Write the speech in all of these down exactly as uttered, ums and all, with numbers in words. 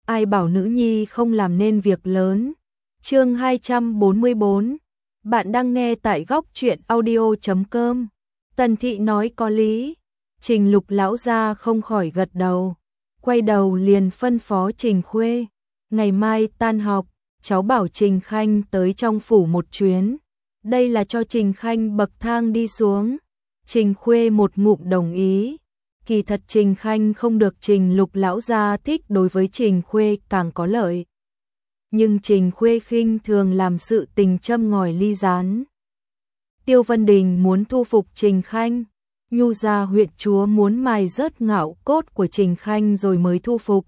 ai bảo nữ nhi không làm nên việc lớn. Chương hai trăm bốn mươi bốn. Bạn đang nghe tại góc truyện audio chấm com. Tần thị nói có lý. Trình Lục lão gia không khỏi gật đầu, quay đầu liền phân phó Trình Khuê, ngày mai tan học, cháu bảo Trình Khanh tới trong phủ một chuyến. Đây là cho Trình Khanh bậc thang đi xuống. Trình Khuê một ngụm đồng ý. Kỳ thật Trình Khanh không được Trình Lục lão gia thích, đối với Trình Khuê càng có lợi. Nhưng Trình Khuê khinh thường làm sự tình châm ngòi ly gián. Tiêu Vân Đình muốn thu phục Trình Khanh, Nhu gia huyện chúa muốn mài rớt ngạo cốt của Trình Khanh rồi mới thu phục.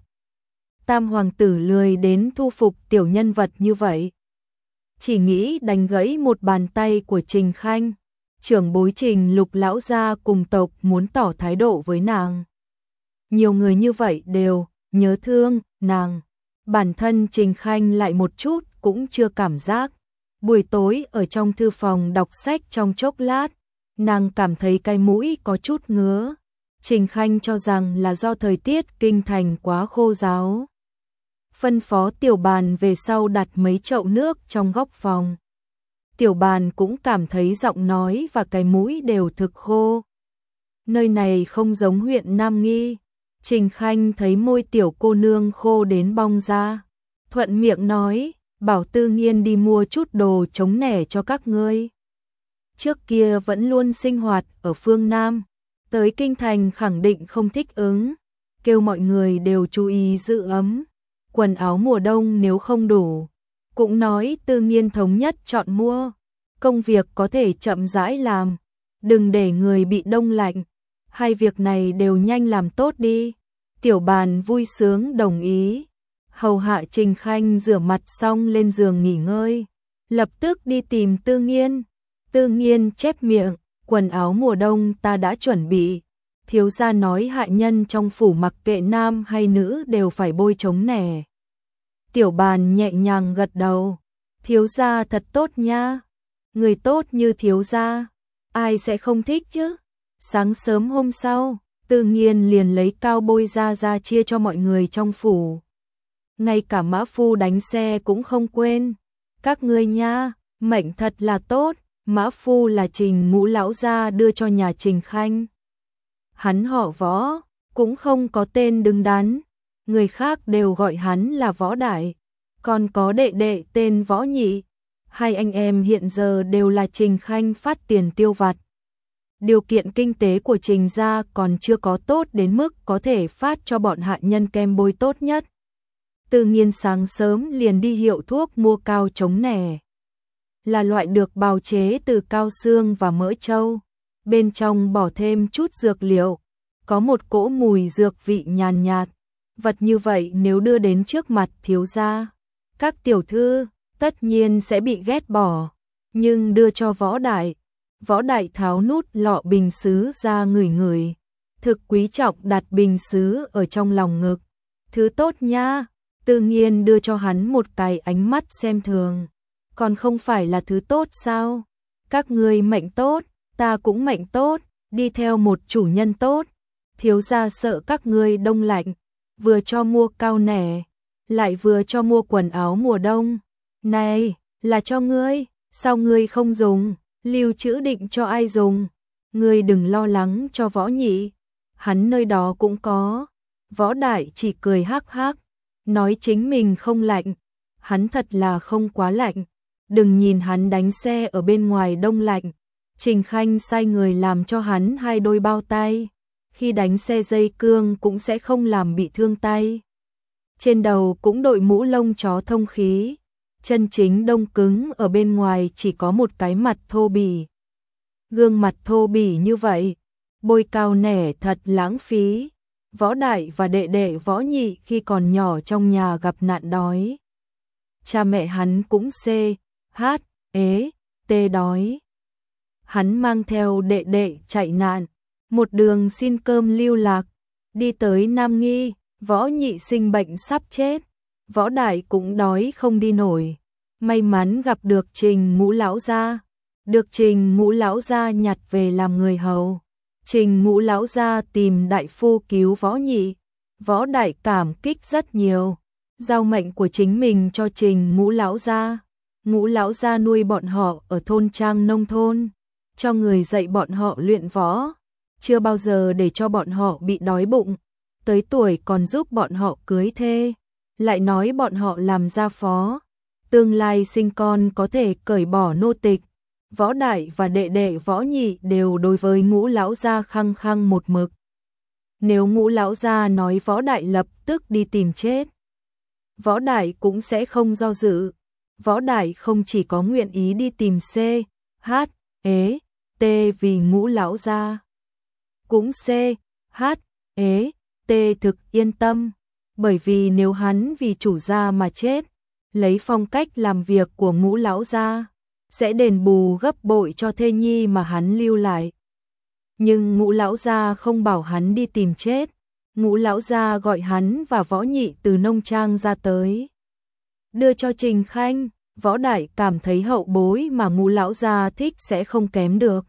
Tam hoàng tử lười đến thu phục tiểu nhân vật như vậy, chỉ nghĩ đánh gãy một bàn tay của Trình Khanh. Trưởng bối Trình Lục lão gia cùng tộc muốn tỏ thái độ với nàng. Nhiều người như vậy đều nhớ thương nàng. Bản thân Trình Khanh lại một chút cũng chưa cảm giác. Buổi tối ở trong thư phòng đọc sách trong chốc lát, nàng cảm thấy cái mũi có chút ngứa. Trình Khanh cho rằng là do thời tiết kinh thành quá khô ráo. Phân phó Tiểu Bàn về sau đặt mấy chậu nước trong góc phòng. Tiểu Bàn cũng cảm thấy giọng nói và cái mũi đều thực khô. Nơi này không giống huyện Nam Nghi. Trình Khanh thấy môi tiểu cô nương khô đến bong ra, thuận miệng nói, bảo Tư Nghiên đi mua chút đồ chống nẻ cho các ngươi. Trước kia vẫn luôn sinh hoạt ở phương Nam, tới kinh thành khẳng định không thích ứng, kêu mọi người đều chú ý giữ ấm. Quần áo mùa đông nếu không đủ, cũng nói Tư Nghiên thống nhất chọn mua. Công việc có thể chậm rãi làm, đừng để người bị đông lạnh. Hai việc này đều nhanh làm tốt đi. Tiểu Bàn vui sướng đồng ý. Hầu hạ Trình Khanh rửa mặt xong lên giường nghỉ ngơi, lập tức đi tìm Tư Nghiên. Tư Nghiên chép miệng, quần áo mùa đông ta đã chuẩn bị. Thiếu gia nói hạ nhân trong phủ mặc kệ nam hay nữ đều phải bôi chống nẻ. Tiểu Bàn nhẹ nhàng gật đầu. Thiếu gia thật tốt nha. Người tốt như thiếu gia, ai sẽ không thích chứ. Sáng sớm hôm sau, Tư Nghiên liền lấy cao bôi ra ra chia cho mọi người trong phủ. Ngay cả mã phu đánh xe cũng không quên. Các ngươi nha, mệnh thật là tốt. Mã phu là Trình Ngũ lão gia đưa cho nhà Trình Khanh. Hắn họ Võ, cũng không có tên đứng đắn. Người khác đều gọi hắn là Võ Đại. Còn có đệ đệ tên Võ Nhị. Hai anh em hiện giờ đều là Trình Khanh phát tiền tiêu vặt. Điều kiện kinh tế của Trình gia còn chưa có tốt đến mức có thể phát cho bọn hạ nhân kem bôi tốt nhất. Tư Nghiên sáng sớm liền đi hiệu thuốc mua cao chống nẻ. Là loại được bào chế từ cao xương và mỡ trâu. Bên trong bỏ thêm chút dược liệu. Có một cỗ mùi dược vị nhàn nhạt. Vật như vậy nếu đưa đến trước mặt thiếu gia, các tiểu thư tất nhiên sẽ bị ghét bỏ. Nhưng đưa cho Võ Đại, Võ Đại tháo nút lọ bình sứ ra ngửi ngửi, thực quý trọng đặt bình sứ ở trong lòng ngực. Thứ tốt nha. Tư Nghiên đưa cho hắn một cái ánh mắt xem thường. Còn không phải là thứ tốt sao? Các ngươi mệnh tốt, ta cũng mệnh tốt, đi theo một chủ nhân tốt. Thiếu gia sợ các ngươi đông lạnh, vừa cho mua cao nẻ, lại vừa cho mua quần áo mùa đông. Này, là cho ngươi, sao ngươi không dùng? Lưu trữ định cho ai dùng? Ngươi đừng lo lắng cho Võ Nhị, hắn nơi đó cũng có. Võ Đại chỉ cười hắc hắc, nói chính mình không lạnh. Hắn thật là không quá lạnh. Đừng nhìn hắn đánh xe ở bên ngoài đông lạnh. Trình Khanh sai người làm cho hắn hai đôi bao tay. Khi đánh xe dây cương cũng sẽ không làm bị thương tay. Trên đầu cũng đội mũ lông chó thông khí. Chân chính đông cứng ở bên ngoài chỉ có một cái mặt thô bỉ. Gương mặt thô bỉ như vậy, bôi cao nẻ thật lãng phí. Võ Đại và đệ đệ Võ Nhị khi còn nhỏ trong nhà gặp nạn đói. Cha mẹ hắn cũng xê, hát, ế, tê đói. Hắn mang theo đệ đệ chạy nạn, một đường xin cơm lưu lạc, đi tới Nam Nghi. Võ Nhị sinh bệnh sắp chết, Võ Đại cũng đói không đi nổi. May mắn gặp được Trình Ngũ lão gia, được Trình Ngũ lão gia nhặt về làm người hầu. Trình Ngũ lão gia tìm đại phu cứu Võ Nhị. Võ Đại cảm kích rất nhiều, giao mệnh của chính mình cho Trình Ngũ lão gia. Ngũ lão gia nuôi bọn họ ở thôn trang nông thôn, cho người dạy bọn họ luyện võ, chưa bao giờ để cho bọn họ bị đói bụng, tới tuổi còn giúp bọn họ cưới thê, lại nói bọn họ làm gia phó, tương lai sinh con có thể cởi bỏ nô tịch. Võ đại và đệ đệ Võ nhị đều đối với Ngũ lão gia khăng khăng một mực. Nếu Ngũ lão gia nói Võ đại lập tức đi tìm chết, Võ đại cũng sẽ không do dự. Võ đại không chỉ có nguyện ý đi tìm C, H, E, T vì Ngũ lão gia, cũng C, H, E, T thực yên tâm, bởi vì nếu hắn vì chủ gia mà chết, lấy phong cách làm việc của Ngũ lão gia, sẽ đền bù gấp bội cho thê nhi mà hắn lưu lại. Nhưng Ngũ lão gia không bảo hắn đi tìm chết, Ngũ lão gia gọi hắn và Võ nhị từ nông trang ra tới, đưa cho Trình Khanh. Võ đại cảm thấy hậu bối mà Ngũ lão gia thích sẽ không kém được.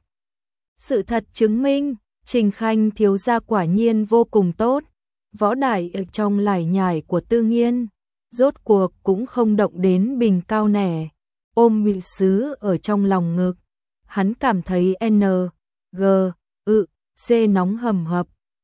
Sự thật chứng minh, Trình Khanh thiếu gia quả nhiên vô cùng tốt. Võ đại ở trong lải nhải của Tư Nghiên, rốt cuộc cũng không động đến bình cao nẻ, ôm bị sứ ở trong lòng ngực. Hắn cảm thấy N, G, ự, C nóng hầm hập.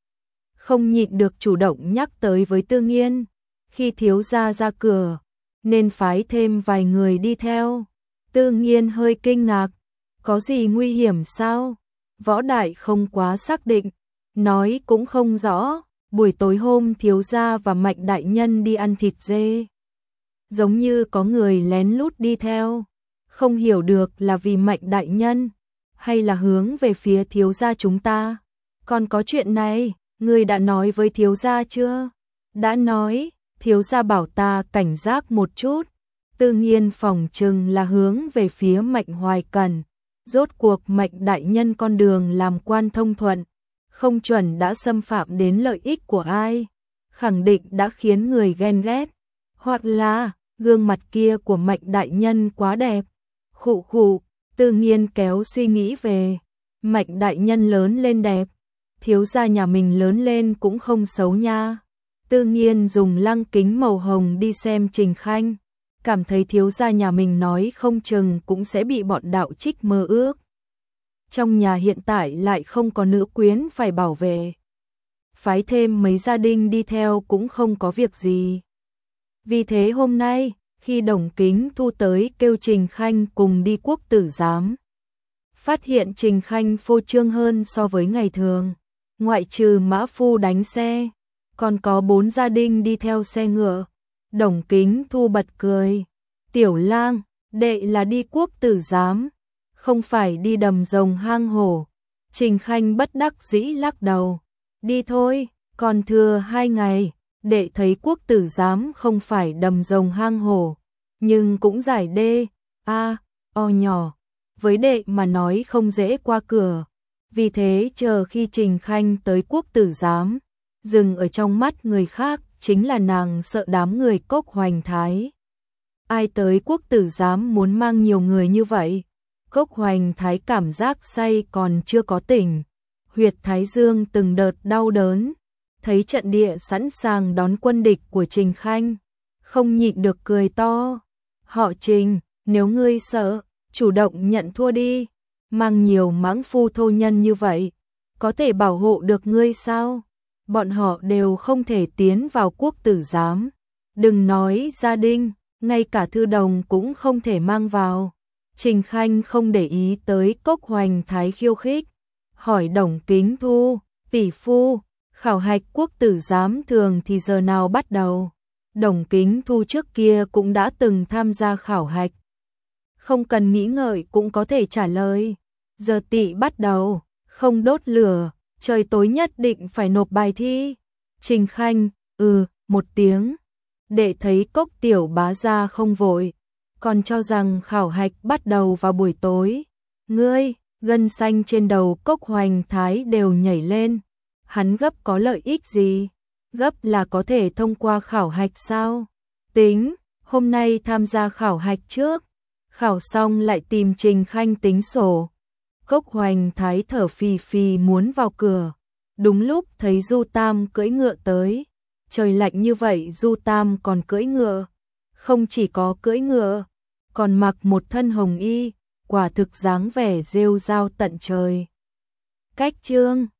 Không nhịn được chủ động nhắc tới với Tư Nghiên, khi thiếu gia ra cửa, nên phái thêm vài người đi theo. Tư Nghiên hơi kinh ngạc, có gì nguy hiểm sao? Võ đại không quá xác định, nói cũng không rõ. Buổi tối hôm thiếu gia và Mạnh đại nhân đi ăn thịt dê, giống như có người lén lút đi theo, không hiểu được là vì Mạnh đại nhân hay là hướng về phía thiếu gia chúng ta. Còn có chuyện này, ngươi đã nói với thiếu gia chưa? Đã nói, thiếu gia bảo ta cảnh giác một chút. Tư Nghiên phỏng chừng là hướng về phía Mạnh Hoài Cẩn. Rốt cuộc Mạnh đại nhân con đường làm quan thông thuận, không chuẩn đã xâm phạm đến lợi ích của ai, khẳng định đã khiến người ghen ghét, hoặc là gương mặt kia của Mạnh đại nhân quá đẹp. Khụ khụ, Tư Nghiên kéo suy nghĩ về, Mạnh đại nhân lớn lên đẹp, thiếu gia nhà mình lớn lên cũng không xấu nha. Tư Nghiên dùng lăng kính màu hồng đi xem Trình Khanh, cảm thấy thiếu gia nhà mình nói không chừng cũng sẽ bị bọn đạo trích mơ ước. Trong nhà hiện tại lại không có nữ quyến phải bảo vệ, phái thêm mấy gia đình đi theo cũng không có việc gì. Vì thế hôm nay, khi Đồng Kính Thu tới kêu Trình Khanh cùng đi quốc tử giám, phát hiện Trình Khanh phô trương hơn so với ngày thường, ngoại trừ mã phu đánh xe, còn có bốn gia đình đi theo xe ngựa. Đồng Kính Thu bật cười, tiểu lang, đệ là đi quốc tử giám, không phải đi đầm rồng hang hổ. Trình Khanh bất đắc dĩ lắc đầu, đi thôi, còn thừa hai ngày. Đệ thấy quốc tử giám không phải đầm rồng hang hổ, nhưng cũng giải đê, a, o nhỏ, với đệ mà nói không dễ qua cửa. Vì thế chờ khi Trình Khanh tới quốc tử giám, dừng ở trong mắt người khác chính là nàng sợ đám người Cốc Hoành Thái. Ai tới quốc tử giám muốn mang nhiều người như vậy? Cốc Hoành Thái cảm giác say còn chưa có tỉnh, huyệt thái dương từng đợt đau đớn, thấy trận địa sẵn sàng đón quân địch của Trình Khanh, không nhịn được cười to. Họ Trình, nếu ngươi sợ, chủ động nhận thua đi, mang nhiều mãng phu thô nhân như vậy, có thể bảo hộ được ngươi sao? Bọn họ đều không thể tiến vào quốc tử giám, đừng nói gia đình, ngay cả thư đồng cũng không thể mang vào. Trình Khanh không để ý tới Cốc Hoành Thái khiêu khích, hỏi Đồng Kính Thu, tỷ phu, khảo hạch quốc tử giám thường thì giờ nào bắt đầu? Đồng Kính Thu trước kia cũng đã từng tham gia khảo hạch, không cần nghĩ ngợi cũng có thể trả lời. Giờ tỵ bắt đầu, không đốt lửa, trời tối nhất định phải nộp bài thi. Trình Khanh, ừ, một tiếng. Đệ thấy Cốc tiểu bá gia không vội, còn cho rằng khảo hạch bắt đầu vào buổi tối. Ngươi, gân xanh trên đầu Cốc Hoành Thái đều nhảy lên. Hắn gấp có lợi ích gì? Gấp là có thể thông qua khảo hạch sao? Tính, hôm nay tham gia khảo hạch trước, khảo xong lại tìm Trình Khanh tính sổ. Cốc Hoành Thái thở phì phì muốn vào cửa, đúng lúc thấy Du Tam cưỡi ngựa tới, trời lạnh như vậy Du Tam còn cưỡi ngựa, không chỉ có cưỡi ngựa, còn mặc một thân hồng y, quả thực dáng vẻ rêu rao tận trời. Cách chương